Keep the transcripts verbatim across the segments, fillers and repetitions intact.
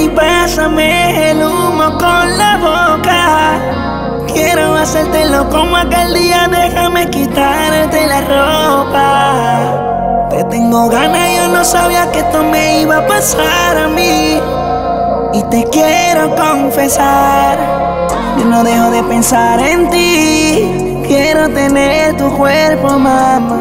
y pásame el humo con la boca. Quiero hacértelo como aquel día, déjame quitarte la ropa. Te tengo ganas, yo no sabía que esto me iba a pasar a mí. Y te quiero confesar, yo no dejo de pensar en ti. Quiero tener tu cuerpo, mamá,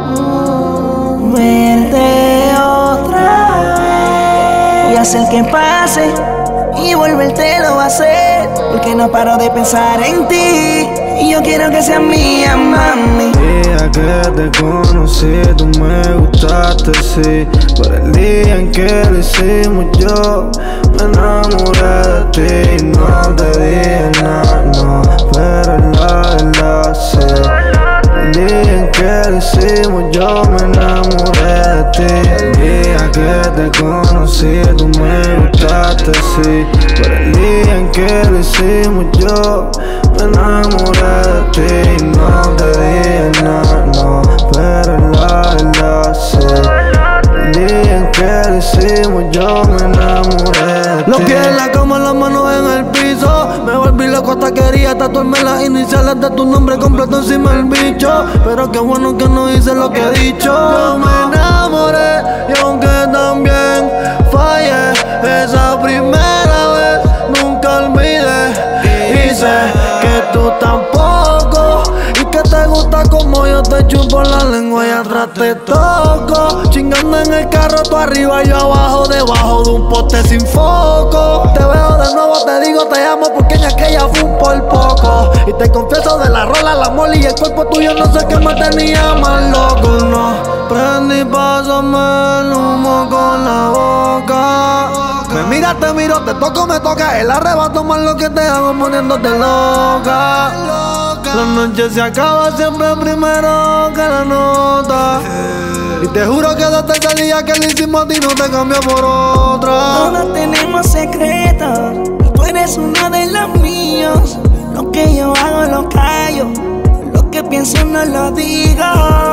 verte otra vez y hacer que pase y volvértelo a hacer, porque no paro de pensar en ti y yo quiero que seas mía, mami. El día que te conocí, tú me gustaste, sí, por el día en que lo hicimos yo me enamoré de ti. No te dije nada, no, pero es la verdad, sí. El día en que lo hicimos yo me enamoré de ti. El día que te conocí, tú me gustaste, sí, por el día en que lo hicimos yo me enamoré de ti. No te dije nada, no, pero es la verdad, sí. El día en que lo hicimos yo me enamoré de ti. Los pies en la cama, las manos en el piso. Me volví loco hasta quería tatuarme las iniciales de tu nombre completo encima del bicho. Pero qué bueno que no hice lo que he dicho. Yo me enamoré y aunque también fallé, esa primera vez nunca olvidé. Y sé que tú tampoco, y que te gusta como yo te chupo la lengua y atrás te toco. Chingando en el carro, tú arriba y yo abajo, debajo de un poste sin foco. Te veo de nuevo, te digo te amo, porque en aquella fue un por poco. Y te confieso de la rola, la mole y el cuerpo tuyo, no sé qué me tenía más loco, no. Prendí, pásame el humo con la boca. Me mira, te miro, te toco, me toca. El arrebato más lo que te hago poniéndote loca. La noche se acaba siempre primero que la nota. Y te juro que desde ese día que le hicimos a ti no te cambió por otra. Todos tenemos secretos y tú eres uno de los míos. Lo que yo hago lo callo, lo que pienso no lo digo.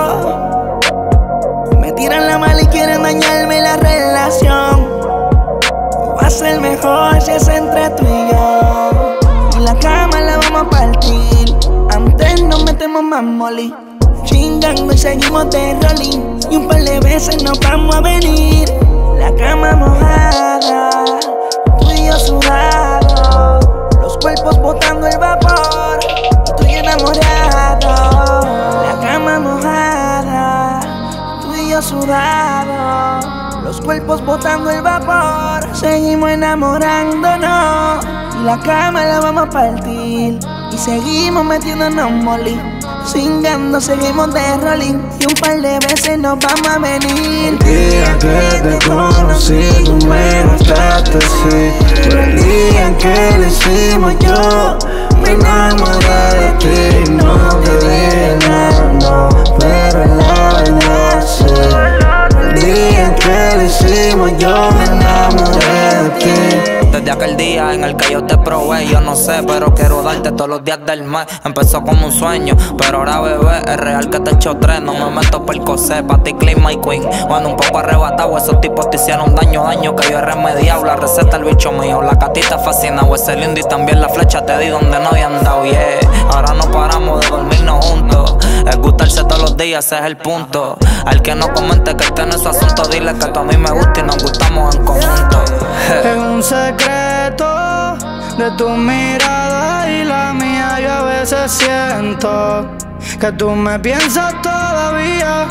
Me tiran la mala y quieren dañarme la relación. Va a ser mejor si es entre tú y yo. Y la cama la vamos a partir. Antes nos metemos más molly, chingando y seguimos de rolling. Y un par de veces nos vamos a venir. La cama mojada, tú y yo sudados, los cuerpos botando el vapor, y tú y yo enamorado. La cama mojada, tú y yo sudados, los cuerpos botando el vapor, seguimos enamorándonos. Y la cama la vamos a partir y seguimos metiéndonos molly, chingando, seguimos de rolling. Y un par de veces nos vamos a venir. El día que te conocí, tú me gustaste, sí, por el día en que lo hicimos yo me enamoré de ti. No te dije nada, no, pero es la verdad, sí. El día en que lo hicimos yo me enamoré de ti. Desde aquel día en el que yo te probé, yo no sé, pero quiero darte todos los días del mes. Empezó como un sueño, pero ahora bebé, es real que te echo tres. No me meto por cosé, pa' ti clean my queen. Cuando un poco arrebatado, esos tipos te hicieron daño, daño que yo he remediado. La receta el bicho mío, la catita fascina, o ese lindo y también la flecha te di donde no habían dado, yeah. Ahora no paramos de dormirnos juntos, es gustarse todos los días, ese es el punto. Al que no comente que esté en su asunto, dile que tú a mí me gusta y nos gustamos en conjunto. Es un secreto de tu mirada y la mía, yo a veces siento que tú me piensas todavía.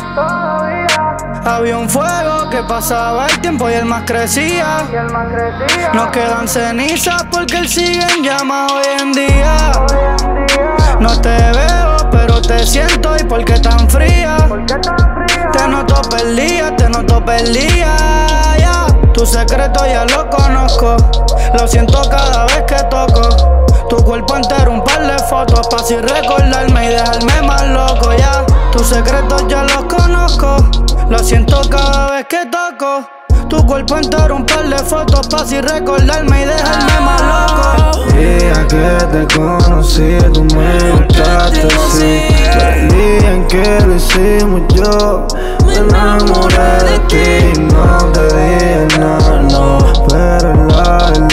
Había un fuego que pasaba el tiempo y el más crecía. Nos quedan cenizas porque él sigue en llamas hoy en día. No te veo pero te siento, y por qué tan fría. Te noto perdida, te noto perdida, yeah. Tu secreto ya lo conozco, lo siento cada vez que toco tu cuerpo entero, un par de fotos pa' así recordarme y dejarme más loco, ya. Tus secretos ya los conozco, lo siento cada vez que toco tu cuerpo entero, un par de fotos pa' así recordarme y dejarme más loco. El día que te conocí, tú me gustaste, sí, por el día en que lo hicimos yo me enamoré de ti. No te dije nada, no, pero es la verdad.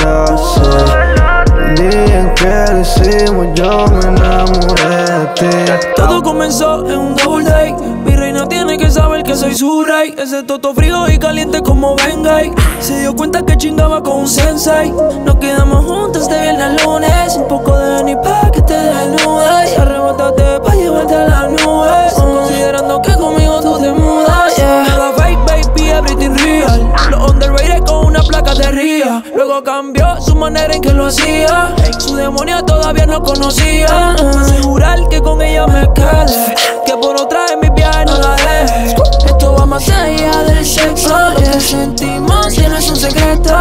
comenzó en un double date. Mi reina tiene que saber que soy su rey. Ese toto frío y caliente como Bengay. Se dio cuenta que chingaba con un sensei. Nos quedamos juntos de viernes a lunes. Un poco de ni pa' que te desnudes. Y arrebátate pa' llevarte a las nubes. Considerando que conmigo tú te mudas. Yeah. Nada fake, baby, everything real. Los underrated con una placa de ría. Luego cambió su manera en que lo hacía. Su demonio todavía no conocía. Asegurar que con ella me quede, que por otra en mi viaje no la deje. Esto va más allá del sexo. Lo que sentimos tienes un secreto.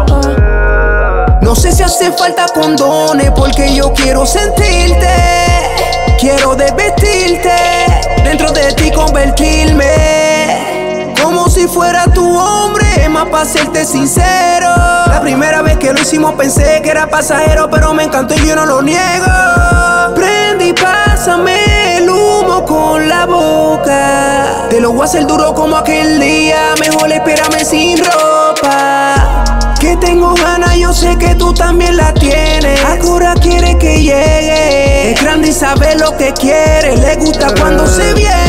No sé si hace falta condones porque yo quiero sentirte. Quiero desvestirte, dentro de ti convertirme, como si fuera tu hombre, más para serte sincero. La primera vez que lo hicimos pensé que era pasajero, pero me encantó y yo no lo niego. Prende y pásame el humo con la boca. Te lo voy a hacer duro como aquel día, mejor espérame sin ropa. Que tengo ganas, yo sé que tú también la tienes. Ahora quiere que llegue. Es grande y sabe lo que quiere. Le gusta cuando se viene.